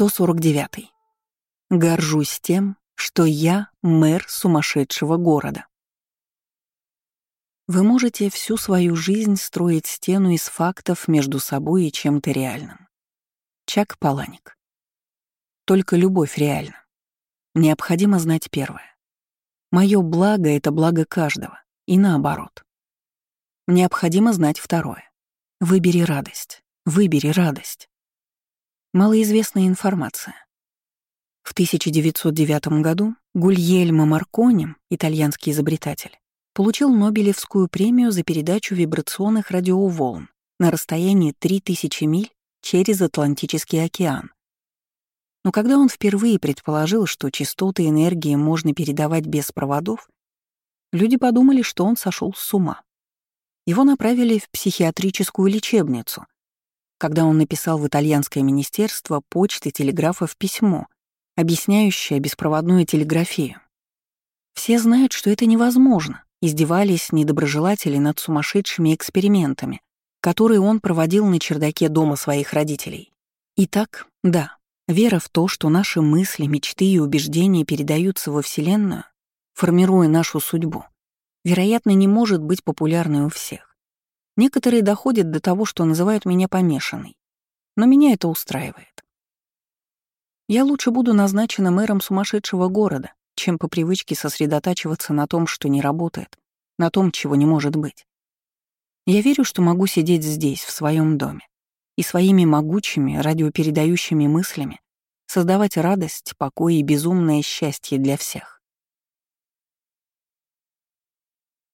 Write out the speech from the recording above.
149. Горжусь тем, что я мэр сумасшедшего города. Вы можете всю свою жизнь строить стену из фактов между собой и чем-то реальным. Чак Паланик. Только любовь реальна. Необходимо знать первое. Моё благо — это благо каждого, и наоборот. Необходимо знать второе. Выбери радость. Выбери радость. Малоизвестная информация. В 1909 году Гульельмо Маркони, итальянский изобретатель, получил Нобелевскую премию за передачу вибрационных радиоволн на расстоянии 3000 миль через Атлантический океан. Но когда он впервые предположил, что частоты энергии можно передавать без проводов, люди подумали, что он сошел с ума. Его направили в психиатрическую лечебницу, когда он написал в итальянское министерство почты и телеграфов письмо, объясняющее беспроводную телеграфию. Все знают, что это невозможно, издевались недоброжелатели над сумасшедшими экспериментами, которые он проводил на чердаке дома своих родителей. Итак, да, вера в то, что наши мысли, мечты и убеждения передаются во Вселенную, формируя нашу судьбу, вероятно, не может быть популярной у всех. Некоторые доходят до того, что называют меня помешанной, но меня это устраивает. Я лучше буду назначена мэром сумасшедшего города, чем по привычке сосредотачиваться на том, что не работает, на том, чего не может быть. Я верю, что могу сидеть здесь, в своем доме, и своими могучими, радиопередающими мыслями создавать радость, покой и безумное счастье для всех.